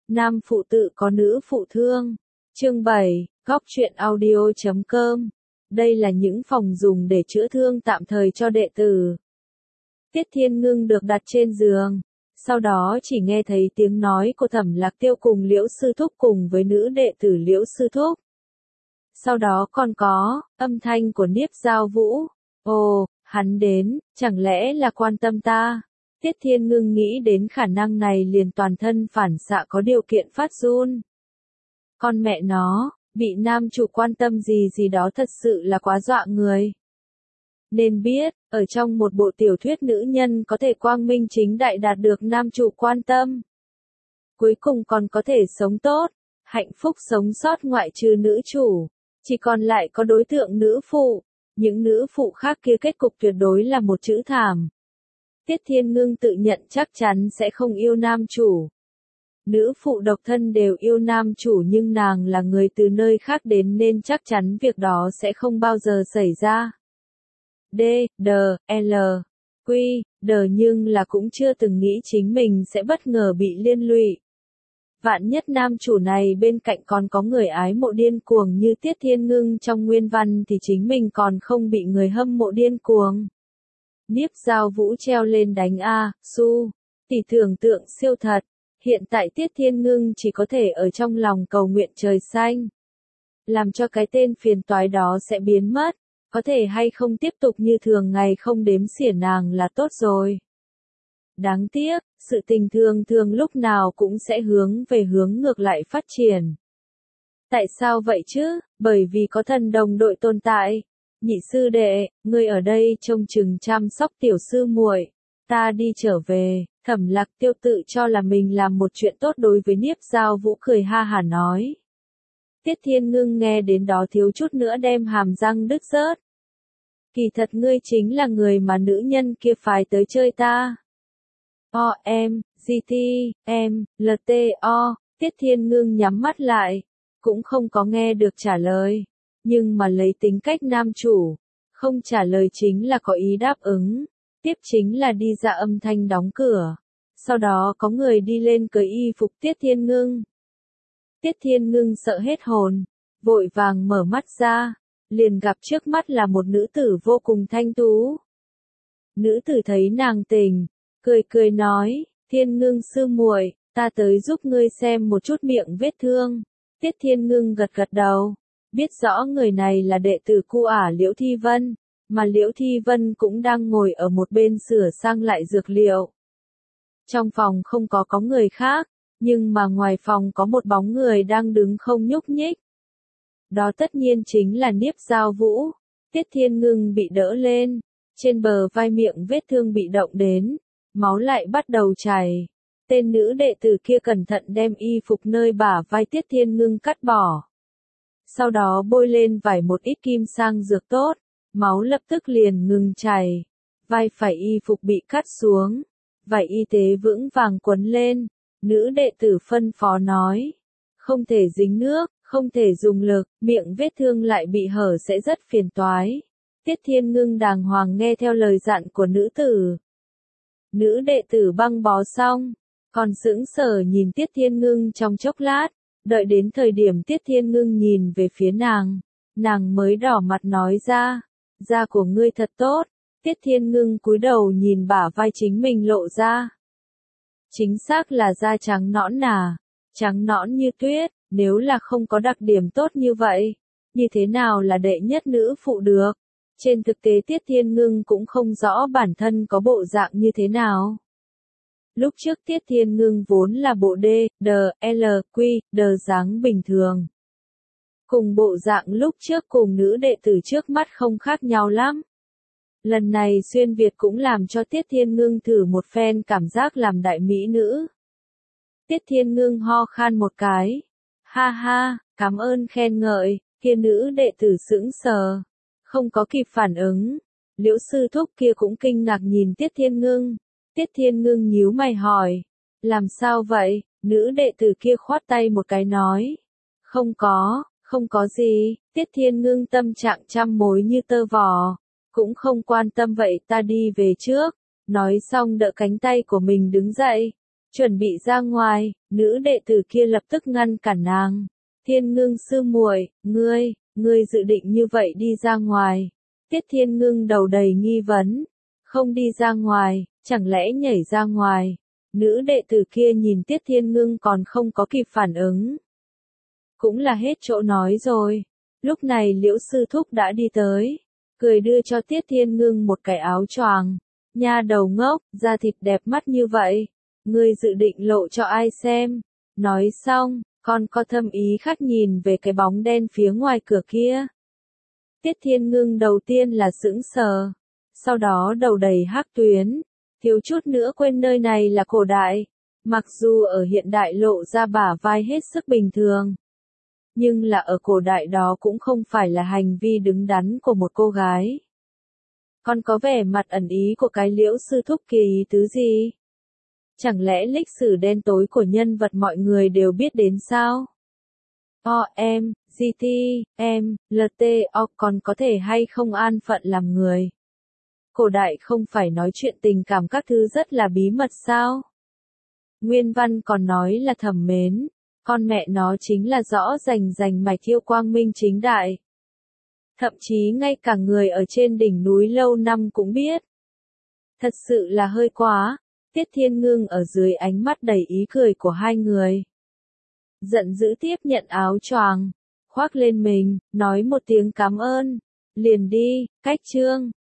Nam phụ tự có nữ phụ thương. Chương 7, Góc truyện audio.com. Đây là những phòng dùng để chữa thương tạm thời cho đệ tử. Tiết Thiên Ngưng được đặt trên giường. Sau đó chỉ nghe thấy tiếng nói của Thẩm Lạc Tiêu cùng Liễu Sư Thúc cùng với nữ đệ tử Liễu Sư Thúc. Sau đó còn có âm thanh của Niếp Giao Vũ. Ồ, hắn đến, chẳng lẽ là quan tâm ta? Tiết Thiên Ngưng nghĩ đến khả năng này liền toàn thân phản xạ có điều kiện phát run. Con mẹ nó, bị nam chủ quan tâm gì đó thật sự là quá dọa người. Nên biết, ở trong một bộ tiểu thuyết nữ nhân có thể quang minh chính đại đạt được nam chủ quan tâm. Cuối cùng còn có thể sống tốt, hạnh phúc sống sót ngoại trừ nữ chủ. Chỉ còn lại có đối tượng nữ phụ. Những nữ phụ khác kia kết cục tuyệt đối là một chữ thảm. Tiết Thiên Ngưng tự nhận chắc chắn sẽ không yêu nam chủ. Nữ phụ độc thân đều yêu nam chủ nhưng nàng là người từ nơi khác đến nên chắc chắn việc đó sẽ không bao giờ xảy ra. D, D, L, Q, D nhưng là cũng chưa từng nghĩ chính mình sẽ bất ngờ bị liên lụy. Vạn nhất nam chủ này bên cạnh còn có người ái mộ điên cuồng như Tiết Thiên Ngưng trong nguyên văn thì chính mình còn không bị người hâm mộ điên cuồng. Niếp Giao Vũ treo lên đánh A, Su, tỷ tưởng tượng siêu thật. Hiện tại Tiết Thiên Ngưng chỉ có thể ở trong lòng cầu nguyện trời xanh. Làm cho cái tên phiền toái đó sẽ biến mất. Có thể hay không tiếp tục như thường ngày không đếm xỉa nàng là tốt rồi. Đáng tiếc, sự tình thường lúc nào cũng sẽ hướng về hướng ngược lại phát triển. Tại sao vậy chứ? Bởi vì có thần đồng đội tồn tại. Nhị sư đệ, ngươi ở đây trông chừng chăm sóc tiểu sư muội. Ta đi trở về. Thẩm Lạc Tiêu tự cho là mình làm một chuyện tốt đối với Niếp Giao Vũ cười ha hả nói. Tiết Thiên Ngưng nghe đến đó thiếu chút nữa đem hàm răng đứt rớt. Kỳ thật ngươi chính là người mà nữ nhân kia phái tới chơi ta. LTO, Tiết Thiên Ngưng nhắm mắt lại, cũng không có nghe được trả lời, nhưng mà lấy tính cách nam chủ, không trả lời chính là có ý đáp ứng, tiếp chính là đi ra âm thanh đóng cửa, sau đó có người đi lên cởi y phục Tiết Thiên Ngưng. Tiết Thiên Ngưng sợ hết hồn, vội vàng mở mắt ra, liền gặp trước mắt là một nữ tử vô cùng thanh tú. Nữ tử thấy nàng tỉnh, cười nói, Thiên Ngưng sư muội, ta tới giúp ngươi xem một chút miệng vết thương. Tiết Thiên Ngưng gật đầu, biết rõ người này là đệ tử cu ả Liễu Thi Vân, mà Liễu Thi Vân cũng đang ngồi ở một bên sửa sang lại dược liệu. Trong phòng không có người khác, nhưng mà ngoài phòng có một bóng người đang đứng không nhúc nhích. Đó tất nhiên chính là Niếp Giao Vũ. Tiết Thiên Ngưng bị đỡ lên, trên bờ vai miệng vết thương bị động đến, máu lại bắt đầu chảy. Tên nữ đệ tử kia cẩn thận đem y phục nơi bả vai Tiết Thiên Ngưng cắt bỏ. Sau đó bôi lên vải một ít kim sang dược tốt, máu lập tức liền ngừng chảy. Vai phải y phục bị cắt xuống, vải y tế vững vàng quấn lên, nữ đệ tử phân phó nói. Không thể dính nước, không thể dùng lực, miệng vết thương lại bị hở sẽ rất phiền toái. Tiết Thiên Ngưng đàng hoàng nghe theo lời dặn của nữ tử. Nữ đệ tử băng bó xong, còn sững sờ nhìn Tiết Thiên Ngưng trong chốc lát, đợi đến thời điểm Tiết Thiên Ngưng nhìn về phía nàng mới đỏ mặt nói ra, da của ngươi thật tốt. Tiết Thiên Ngưng cúi đầu nhìn bả vai chính mình lộ ra. Chính xác là da trắng nõn nà, trắng nõn như tuyết, nếu là không có đặc điểm tốt như vậy, như thế nào là đệ nhất nữ phụ được? Trên thực tế Tiết Thiên Ngưng cũng không rõ bản thân có bộ dạng như thế nào. Lúc trước Tiết Thiên Ngưng vốn là bộ D, L, Q, D dáng bình thường. Cùng bộ dạng lúc trước cùng nữ đệ tử trước mắt không khác nhau lắm. Lần này xuyên Việt cũng làm cho Tiết Thiên Ngưng thử một phen cảm giác làm đại mỹ nữ. Tiết Thiên Ngưng ho khan một cái. Ha ha, cảm ơn khen ngợi, kia nữ đệ tử sững sờ. Không có kịp phản ứng. Liễu Sư Thúc kia cũng kinh ngạc nhìn Tiết Thiên Ngưng. Tiết Thiên Ngưng nhíu mày hỏi. Làm sao vậy? Nữ đệ tử kia khoát tay một cái nói. Không có gì. Tiết Thiên Ngưng tâm trạng trăm mối như tơ vò. Cũng không quan tâm vậy ta đi về trước. Nói xong đỡ cánh tay của mình đứng dậy. chuẩn bị ra ngoài, nữ đệ tử kia lập tức ngăn cản nàng. Thiên Ngưng sư muội, ngươi dự định như vậy đi ra ngoài. Tiết Thiên Ngưng đầu đầy nghi vấn. Không đi ra ngoài, chẳng lẽ nhảy ra ngoài. Nữ đệ tử kia nhìn Tiết Thiên Ngưng còn không có kịp phản ứng. Cũng là hết chỗ nói rồi. Lúc này Liễu sư thúc đã đi tới, cười đưa cho Tiết Thiên Ngưng một cái áo choàng. Nha đầu ngốc, da thịt đẹp mắt như vậy, ngươi dự định lộ cho ai xem? Nói xong, còn có thâm ý khác nhìn về cái bóng đen phía ngoài cửa kia. Tiết Thiên Ngưng đầu tiên là sững sờ, sau đó đầu đầy hắc tuyến, thiếu chút nữa quên nơi này là cổ đại. Mặc dù ở hiện đại lộ ra bả vai hết sức bình thường, nhưng là ở cổ đại đó cũng không phải là hành vi đứng đắn của một cô gái. Còn có vẻ mặt ẩn ý của cái Liễu sư thúc kia ý tứ gì? Chẳng lẽ lịch sử đen tối của nhân vật mọi người đều biết đến sao? Còn có thể hay không an phận làm người? Cổ đại không phải nói chuyện tình cảm các thứ rất là bí mật sao? Nguyên văn còn nói là thầm mến, con mẹ nó chính là rõ rành mạch thiêu quang minh chính đại. Thậm chí ngay cả người ở trên đỉnh núi lâu năm cũng biết. Thật sự là hơi quá. Tiết Thiên Ngưng ở dưới ánh mắt đầy ý cười của hai người. Giận dữ tiếp nhận áo choàng, khoác lên mình, nói một tiếng cảm ơn. Liền đi, cách chương.